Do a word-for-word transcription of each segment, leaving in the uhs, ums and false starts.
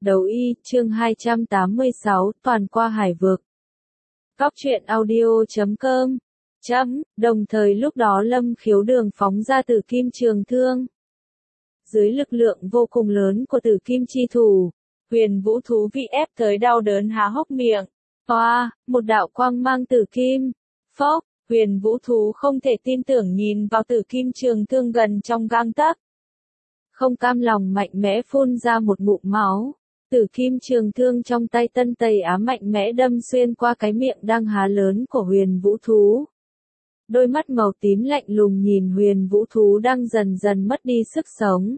Đấu y, chương hai trăm tám mươi sáu, toàn qua hải vực. Cóc truyện audio chấm com. Chấm, đồng thời lúc đó Lâm Khiếu Đường phóng ra Tử Kim Trường Thương. Dưới lực lượng vô cùng lớn của Tử Kim chi thủ, Huyền Vũ thú bị ép tới đau đớn há hốc miệng. Oa, một đạo quang mang Tử Kim. Phốc, Huyền Vũ thú không thể tin tưởng nhìn vào Tử Kim Trường Thương gần trong gang tấc. Không cam lòng mạnh mẽ phun ra một ngụm máu. Tử Kim Trường Thương trong tay Tân Tây Á mạnh mẽ đâm xuyên qua cái miệng đang há lớn của Huyền Vũ thú. Đôi mắt màu tím lạnh lùng nhìn Huyền Vũ thú đang dần dần mất đi sức sống.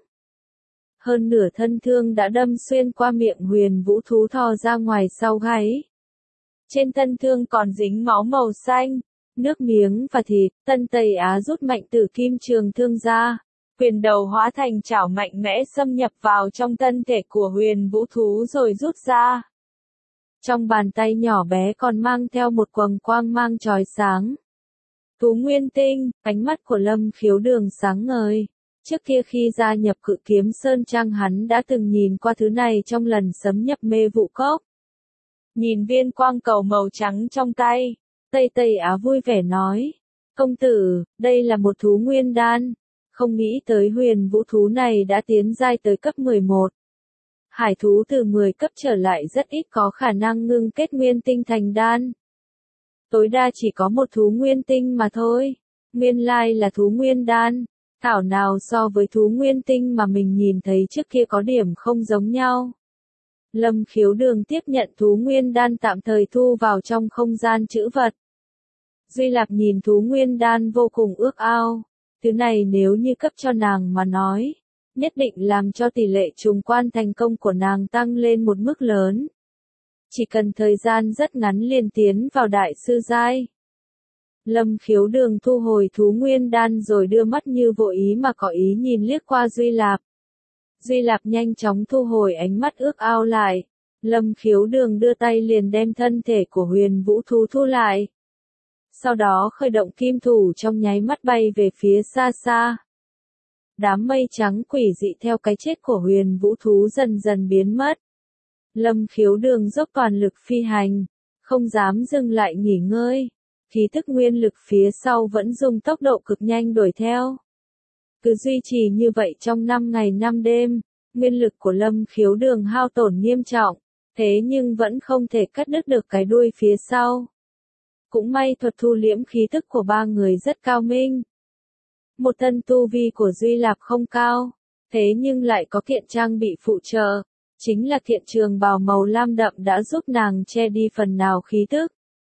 Hơn nửa thân thương đã đâm xuyên qua miệng Huyền Vũ thú thò ra ngoài sau gáy. Trên thân thương còn dính máu màu xanh, nước miếng và thịt. Tân Tây Á rút mạnh Tử Kim Trường Thương ra. Huyền đầu hóa thành chảo mạnh mẽ xâm nhập vào trong thân thể của Huyền Vũ thú rồi rút ra. Trong bàn tay nhỏ bé còn mang theo một quầng quang mang chói sáng. Thú nguyên tinh, ánh mắt của Lâm Khiếu Đường sáng ngời. Trước kia khi gia nhập Cự Kiếm Sơn Trang hắn đã từng nhìn qua thứ này trong lần xâm nhập Mê Vụ Cốc. Nhìn viên quang cầu màu trắng trong tay, Tây Tây Á vui vẻ nói. Công tử, đây là một thú nguyên đan. Không nghĩ tới Huyền Vũ thú này đã tiến giai tới cấp mười một. Hải thú từ mười cấp trở lại rất ít có khả năng ngưng kết nguyên tinh thành đan. Tối đa chỉ có một thú nguyên tinh mà thôi. Nguyên lai là thú nguyên đan. Thảo nào so với thú nguyên tinh mà mình nhìn thấy trước kia có điểm không giống nhau. Lâm Khiếu Đường tiếp nhận thú nguyên đan tạm thời thu vào trong không gian trữ vật. Duy Lạp nhìn thú nguyên đan vô cùng ước ao. Thứ này nếu như cấp cho nàng mà nói, nhất định làm cho tỷ lệ trùng quan thành công của nàng tăng lên một mức lớn. Chỉ cần thời gian rất ngắn liền tiến vào đại sư giai. Lâm Khiếu Đường thu hồi thú nguyên đan rồi đưa mắt như vô ý mà có ý nhìn liếc qua Duy Lạp. Duy Lạp nhanh chóng thu hồi ánh mắt ước ao lại. Lâm Khiếu Đường đưa tay liền đem thân thể của Huyền Vũ thú thu lại. Sau đó khởi động kim thủ trong nháy mắt bay về phía xa xa. Đám mây trắng quỷ dị theo cái chết của Huyền Vũ thú dần dần biến mất. Lâm Khiếu Đường dốc toàn lực phi hành, không dám dừng lại nghỉ ngơi. Khí thức nguyên lực phía sau vẫn dùng tốc độ cực nhanh đuổi theo. Cứ duy trì như vậy trong năm ngày năm đêm, nguyên lực của Lâm Khiếu Đường hao tổn nghiêm trọng, thế nhưng vẫn không thể cắt đứt được cái đuôi phía sau. Cũng may thuật thu liễm khí tức của ba người rất cao minh. Một thân tu vi của Duy Lạp không cao, thế nhưng lại có kiện trang bị phụ trợ, chính là kiện trường bào màu lam đậm đã giúp nàng che đi phần nào khí tức.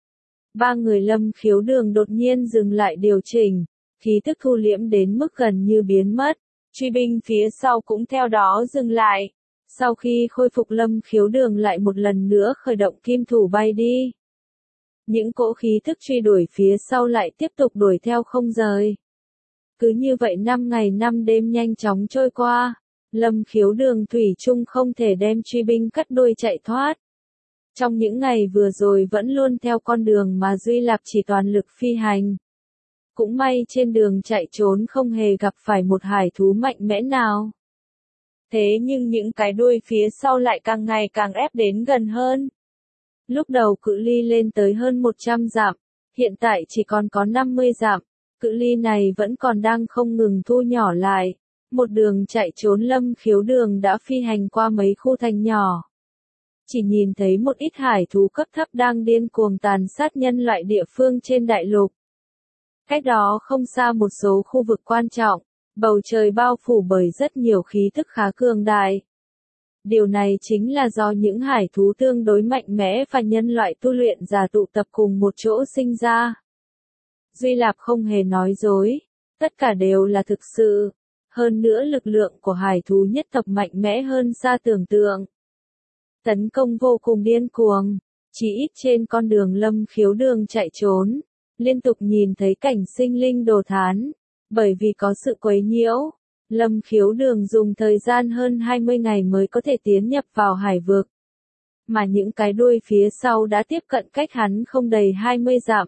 Ba người Lâm Khiếu Đường đột nhiên dừng lại điều chỉnh, khí tức thu liễm đến mức gần như biến mất, truy binh phía sau cũng theo đó dừng lại. Sau khi khôi phục Lâm Khiếu Đường lại một lần nữa khởi động kim thủ bay đi. Những cỗ khí thức truy đuổi phía sau lại tiếp tục đuổi theo không rời. Cứ như vậy năm ngày năm đêm nhanh chóng trôi qua, Lâm Khiếu Đường thủy chung không thể đem truy binh cắt đuôi chạy thoát. Trong những ngày vừa rồi vẫn luôn theo con đường mà Duy Lạp chỉ toàn lực phi hành. Cũng may trên đường chạy trốn không hề gặp phải một hải thú mạnh mẽ nào. Thế nhưng những cái đuôi phía sau lại càng ngày càng ép đến gần hơn. Lúc đầu cự ly lên tới hơn một trăm dặm, hiện tại chỉ còn có năm mươi dặm, cự ly này vẫn còn đang không ngừng thu nhỏ lại. Một đường chạy trốn Lâm Khiếu Đường đã phi hành qua mấy khu thành nhỏ. Chỉ nhìn thấy một ít hải thú cấp thấp đang điên cuồng tàn sát nhân loại địa phương trên đại lục. Cách đó không xa một số khu vực quan trọng, bầu trời bao phủ bởi rất nhiều khí thức khá cường đại. Điều này chính là do những hải thú tương đối mạnh mẽ và nhân loại tu luyện giả tụ tập cùng một chỗ sinh ra. Duy Lạp không hề nói dối, tất cả đều là thực sự. Hơn nữa lực lượng của hải thú nhất tộc mạnh mẽ hơn xa tưởng tượng. Tấn công vô cùng điên cuồng, chỉ ít trên con đường Lâm Khiếu Đường chạy trốn, liên tục nhìn thấy cảnh sinh linh đồ thán. Bởi vì có sự quấy nhiễu, Lâm Khiếu Đường dùng thời gian hơn hai mươi ngày mới có thể tiến nhập vào hải vực. Mà những cái đuôi phía sau đã tiếp cận cách hắn không đầy hai mươi dặm.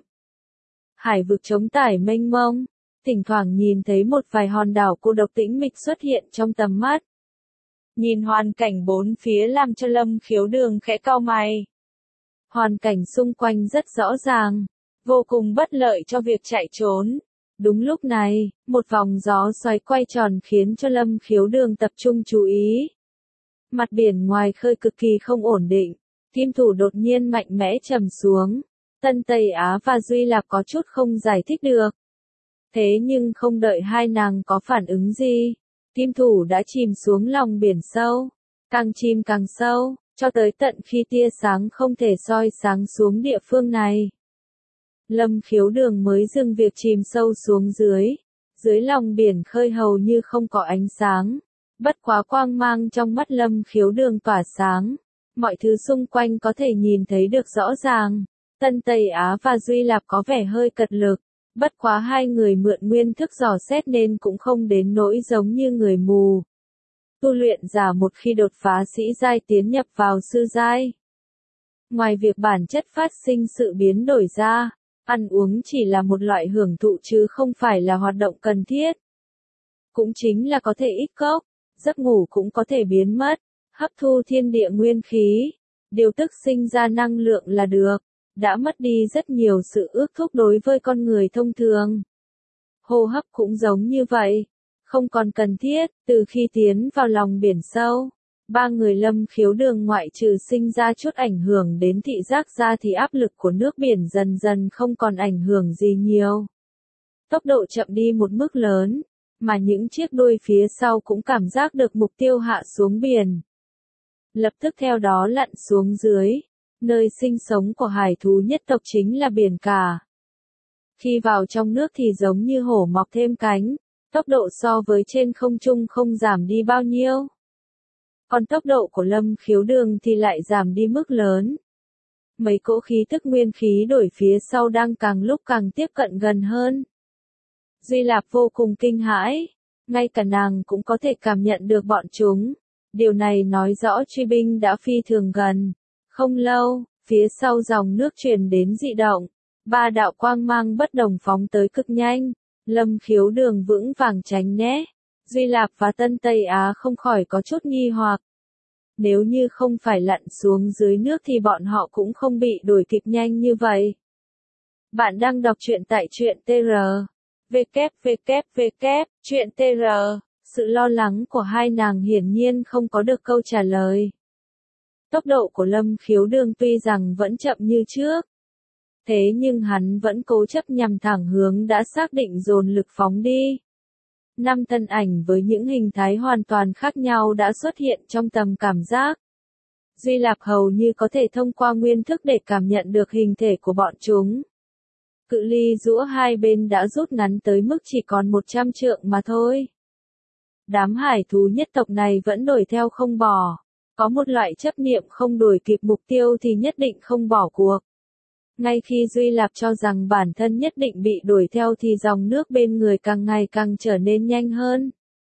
Hải vực trống trải mênh mông, thỉnh thoảng nhìn thấy một vài hòn đảo cô độc tĩnh mịch xuất hiện trong tầm mắt. Nhìn hoàn cảnh bốn phía làm cho Lâm Khiếu Đường khẽ cau mày. Hoàn cảnh xung quanh rất rõ ràng, vô cùng bất lợi cho việc chạy trốn. Đúng lúc này, một vòng gió xoáy quay tròn khiến cho Lâm Khiếu Đường tập trung chú ý. Mặt biển ngoài khơi cực kỳ không ổn định, kim thủ đột nhiên mạnh mẽ trầm xuống. Tân Tây Á và Duy Lạp có chút không giải thích được. Thế nhưng không đợi hai nàng có phản ứng gì, kim thủ đã chìm xuống lòng biển sâu, càng chìm càng sâu, cho tới tận khi tia sáng không thể soi sáng xuống địa phương này. Lâm Khiếu Đường mới dừng việc chìm sâu xuống dưới, dưới lòng biển khơi hầu như không có ánh sáng, bất quá quang mang trong mắt Lâm Khiếu Đường tỏa sáng, mọi thứ xung quanh có thể nhìn thấy được rõ ràng. Tân Tây Á và Duy Lạp có vẻ hơi cật lực, bất quá hai người mượn nguyên thức dò xét nên cũng không đến nỗi giống như người mù. Tu luyện giả một khi đột phá sĩ giai tiến nhập vào sư giai. Ngoài việc bản chất phát sinh sự biến đổi ra, ăn uống chỉ là một loại hưởng thụ chứ không phải là hoạt động cần thiết. Cũng chính là có thể ít cốc, giấc ngủ cũng có thể biến mất, hấp thu thiên địa nguyên khí, điều tức sinh ra năng lượng là được. Đã mất đi rất nhiều sự ước thúc đối với con người thông thường. Hô hấp cũng giống như vậy, không còn cần thiết. Từ khi tiến vào lòng biển sâu, ba người Lâm Khiếu Đường ngoại trừ sinh ra chút ảnh hưởng đến thị giác ra thì áp lực của nước biển dần dần không còn ảnh hưởng gì nhiều. Tốc độ chậm đi một mức lớn, mà những chiếc đuôi phía sau cũng cảm giác được mục tiêu hạ xuống biển. Lập tức theo đó lặn xuống dưới. Nơi sinh sống của hải thú nhất tộc chính là biển cả. Khi vào trong nước thì giống như hổ mọc thêm cánh, tốc độ so với trên không trung không giảm đi bao nhiêu. Còn tốc độ của Lâm Khiếu Đường thì lại giảm đi mức lớn. Mấy cỗ khí tức nguyên khí đổi phía sau đang càng lúc càng tiếp cận gần hơn. Duy Lạp vô cùng kinh hãi, ngay cả nàng cũng có thể cảm nhận được bọn chúng. Điều này nói rõ truy binh đã phi thường gần. Không lâu, phía sau dòng nước truyền đến dị động, ba đạo quang mang bất đồng phóng tới cực nhanh, Lâm Khiếu Đường vững vàng tránh né, Duy Lạp và Tân Tây Á không khỏi có chút nghi hoặc. Nếu như không phải lặn xuống dưới nước thì bọn họ cũng không bị đuổi kịp nhanh như vậy. Bạn đang đọc truyện tại truyện tê rờ, vê kép vê kép vê kép, truyện tê rờ, sự lo lắng của hai nàng hiển nhiên không có được câu trả lời. Tốc độ của Lâm Khiếu Đường tuy rằng vẫn chậm như trước. Thế nhưng hắn vẫn cố chấp nhằm thẳng hướng đã xác định dồn lực phóng đi. Năm thân ảnh với những hình thái hoàn toàn khác nhau đã xuất hiện trong tầm cảm giác. Duy Lạp hầu như có thể thông qua nguyên thức để cảm nhận được hình thể của bọn chúng. Cự ly giữa hai bên đã rút ngắn tới mức chỉ còn một trăm trượng mà thôi. Đám hải thú nhất tộc này vẫn đuổi theo không bỏ. Có một loại chấp niệm không đuổi kịp mục tiêu thì nhất định không bỏ cuộc. Ngay khi Duy Lạp cho rằng bản thân nhất định bị đuổi theo thì dòng nước bên người càng ngày càng trở nên nhanh hơn.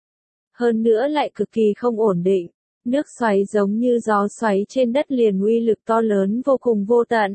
Hơn nữa lại cực kỳ không ổn định, nước xoáy giống như gió xoáy trên đất liền uy lực to lớn vô cùng vô tận.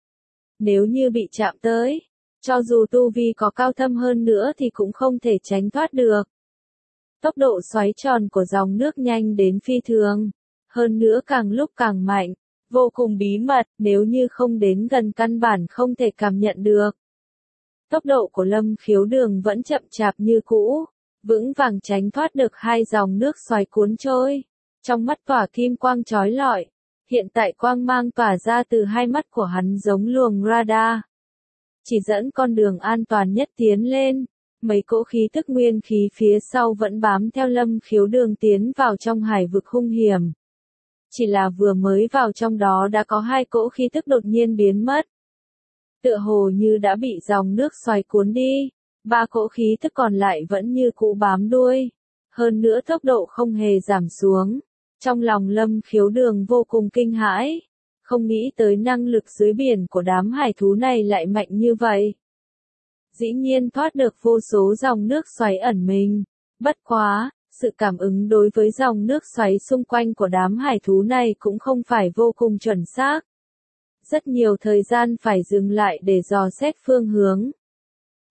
Nếu như bị chạm tới, cho dù tu vi có cao thâm hơn nữa thì cũng không thể tránh thoát được. Tốc độ xoáy tròn của dòng nước nhanh đến phi thường. Hơn nữa càng lúc càng mạnh, vô cùng bí mật, nếu như không đến gần căn bản không thể cảm nhận được. Tốc độ của Lâm Khiếu Đường vẫn chậm chạp như cũ, vững vàng tránh thoát được hai dòng nước xoáy cuốn trôi. Trong mắt tỏa kim quang chói lọi, hiện tại quang mang tỏa ra từ hai mắt của hắn giống luồng radar. Chỉ dẫn con đường an toàn nhất tiến lên. Mấy cỗ khí tức nguyên khí phía sau vẫn bám theo Lâm Khiếu Đường tiến vào trong hải vực hung hiểm. Chỉ là vừa mới vào trong đó đã có hai cỗ khí tức đột nhiên biến mất. Tựa hồ như đã bị dòng nước xoáy cuốn đi, ba cỗ khí tức còn lại vẫn như cũ bám đuôi. Hơn nữa tốc độ không hề giảm xuống. Trong lòng Lâm Khiếu Đường vô cùng kinh hãi, không nghĩ tới năng lực dưới biển của đám hải thú này lại mạnh như vậy. Dĩ nhiên thoát được vô số dòng nước xoáy ẩn mình. Bất quá, sự cảm ứng đối với dòng nước xoáy xung quanh của đám hải thú này cũng không phải vô cùng chuẩn xác. Rất nhiều thời gian phải dừng lại để dò xét phương hướng.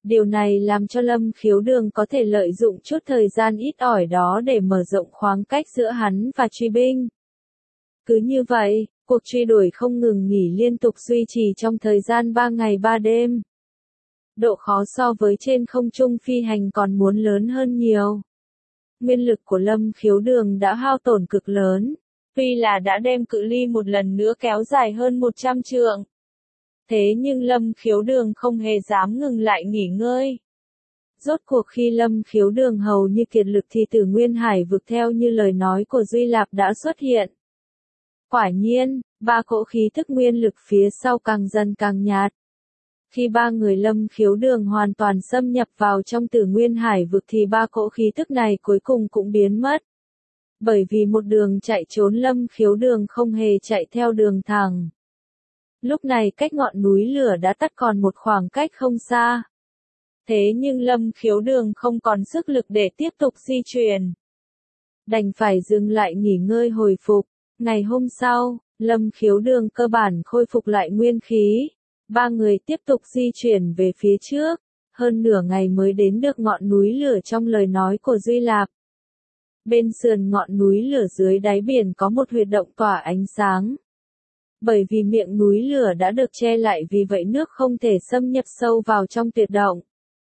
Điều này làm cho Lâm Khiếu Đường có thể lợi dụng chút thời gian ít ỏi đó để mở rộng khoảng cách giữa hắn và truy binh. Cứ như vậy, cuộc truy đuổi không ngừng nghỉ liên tục duy trì trong thời gian ba ngày ba đêm. Độ khó so với trên không trung phi hành còn muốn lớn hơn nhiều. Nguyên lực của Lâm Khiếu Đường đã hao tổn cực lớn, tuy là đã đem cự ly một lần nữa kéo dài hơn một trăm trượng. Thế nhưng Lâm Khiếu Đường không hề dám ngừng lại nghỉ ngơi. Rốt cuộc khi Lâm Khiếu Đường hầu như kiệt lực thì Tử Nguyên Hải vực theo như lời nói của Duy Lạp đã xuất hiện. Quả nhiên, ba cỗ khí thức nguyên lực phía sau càng dần càng nhạt. Khi ba người Lâm Khiếu Đường hoàn toàn xâm nhập vào trong Tử Nguyên Hải vực thì ba cỗ khí thức này cuối cùng cũng biến mất. Bởi vì một đường chạy trốn Lâm Khiếu Đường không hề chạy theo đường thẳng. Lúc này cách ngọn núi lửa đã tắt còn một khoảng cách không xa. Thế nhưng Lâm Khiếu Đường không còn sức lực để tiếp tục di chuyển. Đành phải dừng lại nghỉ ngơi hồi phục. Ngày hôm sau, Lâm Khiếu Đường cơ bản khôi phục lại nguyên khí. Ba người tiếp tục di chuyển về phía trước. Hơn nửa ngày mới đến được ngọn núi lửa trong lời nói của Duy Lạp. Bên sườn ngọn núi lửa dưới đáy biển có một huyệt động tỏa ánh sáng. Bởi vì miệng núi lửa đã được che lại vì vậy nước không thể xâm nhập sâu vào trong tuyệt động.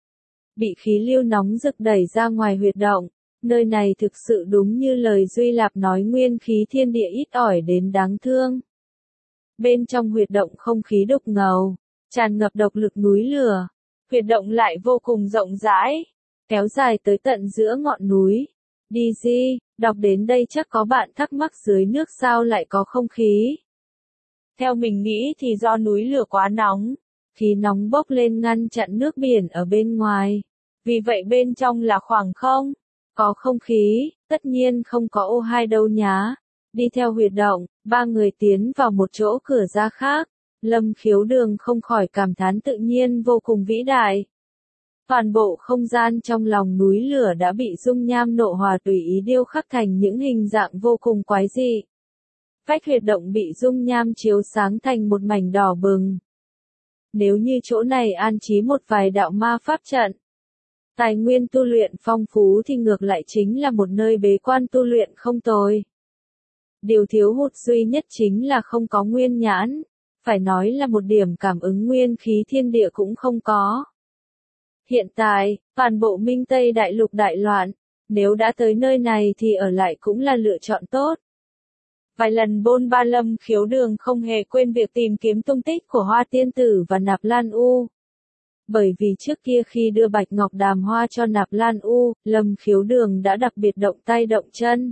Bị khí lưu nóng rực đẩy ra ngoài huyệt động, nơi này thực sự đúng như lời Duy Lạp nói nguyên khí thiên địa ít ỏi đến đáng thương. Bên trong huyệt động không khí đục ngầu, tràn ngập độc lực núi lửa, huyệt động lại vô cùng rộng rãi, kéo dài tới tận giữa ngọn núi. Đi Di, đọc đến đây chắc có bạn thắc mắc dưới nước sao lại có không khí. Theo mình nghĩ thì do núi lửa quá nóng, khí nóng bốc lên ngăn chặn nước biển ở bên ngoài. Vì vậy bên trong là khoảng không, có không khí, tất nhiên không có ô hai đâu nhá. Đi theo huyệt động, ba người tiến vào một chỗ cửa ra khác. Lâm Khiếu Đường không khỏi cảm thán tự nhiên vô cùng vĩ đại. Toàn bộ không gian trong lòng núi lửa đã bị dung nham nộ hòa tùy ý điêu khắc thành những hình dạng vô cùng quái dị. Vách huyệt động bị dung nham chiếu sáng thành một mảnh đỏ bừng. Nếu như chỗ này an trí một vài đạo ma pháp trận, tài nguyên tu luyện phong phú thì ngược lại chính là một nơi bế quan tu luyện không tồi. Điều thiếu hụt duy nhất chính là không có nguyên nhãn, phải nói là một điểm cảm ứng nguyên khí thiên địa cũng không có. Hiện tại, toàn bộ Minh Tây Đại Lục đại loạn, nếu đã tới nơi này thì ở lại cũng là lựa chọn tốt. Vài lần bôn ba Lâm Khiếu Đường không hề quên việc tìm kiếm tung tích của Hoa Tiên Tử và Nạp Lan U. Bởi vì trước kia khi đưa Bạch Ngọc Đàm Hoa cho Nạp Lan U, Lâm Khiếu Đường đã đặc biệt động tay động chân.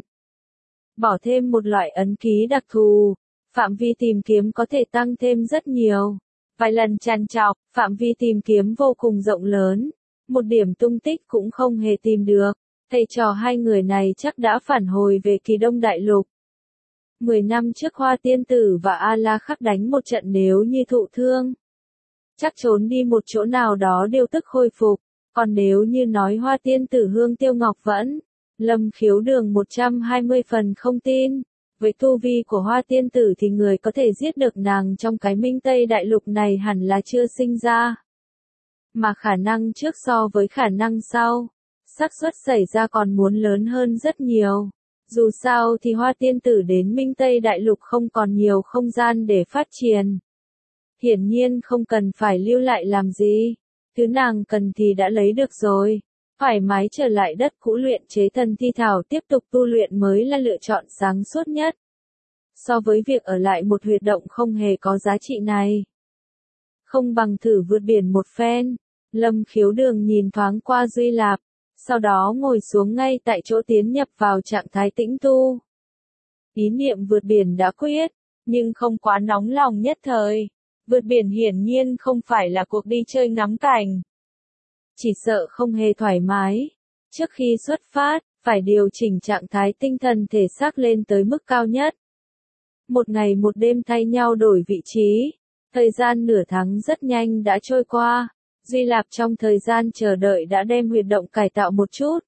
Bỏ thêm một loại ấn ký đặc thù, phạm vi tìm kiếm có thể tăng thêm rất nhiều. Vài lần trằn trọc, phạm vi tìm kiếm vô cùng rộng lớn, một điểm tung tích cũng không hề tìm được. Thầy trò hai người này chắc đã phản hồi về Kỳ Đông Đại Lục. Mười năm trước Hoa Tiên Tử và A La Khắc đánh một trận nếu như thụ thương, chắc trốn đi một chỗ nào đó đều tức khôi phục. Còn nếu như nói Hoa Tiên Tử Hương Tiêu Ngọc Vẫn, Lâm Khiếu Đường một trăm hai mươi phần không tin. Với tu vi của Hoa Tiên Tử thì người có thể giết được nàng trong cái Minh Tây Đại Lục này hẳn là chưa sinh ra. Mà khả năng trước so với khả năng sau, xác suất xảy ra còn muốn lớn hơn rất nhiều. Dù sao thì Hoa Tiên Tử đến Minh Tây Đại Lục không còn nhiều không gian để phát triển. Hiển nhiên không cần phải lưu lại làm gì. Thứ nàng cần thì đã lấy được rồi. Thoải mái trở lại đất cũ luyện chế thần thi thảo tiếp tục tu luyện mới là lựa chọn sáng suốt nhất. So với việc ở lại một huyệt động không hề có giá trị này, không bằng thử vượt biển một phen. Lâm Khiếu Đường nhìn thoáng qua Duy Lạp, sau đó ngồi xuống ngay tại chỗ tiến nhập vào trạng thái tĩnh tu. Ý niệm vượt biển đã quyết, nhưng không quá nóng lòng nhất thời. Vượt biển hiển nhiên không phải là cuộc đi chơi ngắm cảnh. Chỉ sợ không hề thoải mái. Trước khi xuất phát, phải điều chỉnh trạng thái tinh thần thể xác lên tới mức cao nhất. Một ngày một đêm thay nhau đổi vị trí. Thời gian nửa tháng rất nhanh đã trôi qua. Duy Lạp trong thời gian chờ đợi đã đem huyệt động cải tạo một chút.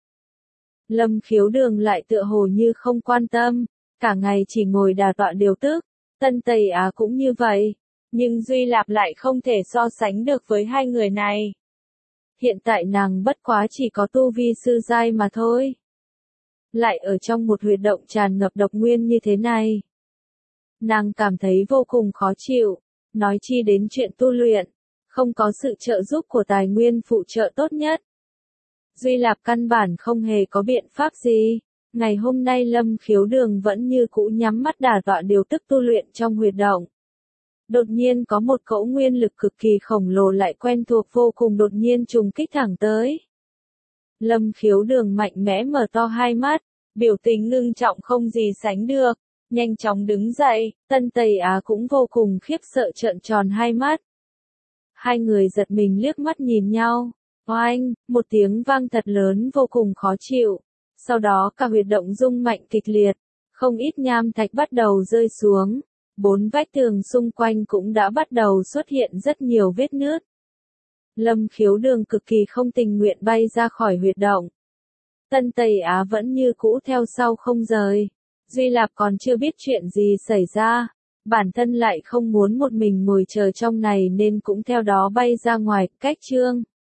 Lâm Khiếu Đường lại tựa hồ như không quan tâm, cả ngày chỉ ngồi đà tọa điều tức. Tân Tây Á cũng như vậy. Nhưng Duy Lạp lại không thể so sánh được với hai người này. Hiện tại nàng bất quá chỉ có tu vi sư giai mà thôi. Lại ở trong một huyệt động tràn ngập độc nguyên như thế này. Nàng cảm thấy vô cùng khó chịu, nói chi đến chuyện tu luyện, không có sự trợ giúp của tài nguyên phụ trợ tốt nhất. Duy Lạp căn bản không hề có biện pháp gì. Ngày hôm nay Lâm Khiếu Đường vẫn như cũ nhắm mắt đả tọa điều tức tu luyện trong huyệt động. Đột nhiên có một cỗ nguyên lực cực kỳ khổng lồ lại quen thuộc vô cùng đột nhiên trùng kích thẳng tới. Lâm Khiếu Đường mạnh mẽ mở to hai mắt, biểu tình ngưng trọng không gì sánh được, nhanh chóng đứng dậy, Tân Tây Á cũng vô cùng khiếp sợ trợn tròn hai mắt. Hai người giật mình liếc mắt nhìn nhau, oanh, một tiếng vang thật lớn vô cùng khó chịu, sau đó cả huyệt động rung mạnh kịch liệt, không ít nham thạch bắt đầu rơi xuống, bốn vách tường xung quanh cũng đã bắt đầu xuất hiện rất nhiều vết nứt. Lâm Khiếu Đường cực kỳ không tình nguyện bay ra khỏi huyệt động. Tân Tây Á vẫn như cũ theo sau không rời. Duy Lạp còn chưa biết chuyện gì xảy ra. Bản thân lại không muốn một mình ngồi chờ trong này nên cũng theo đó bay ra ngoài, cách chương.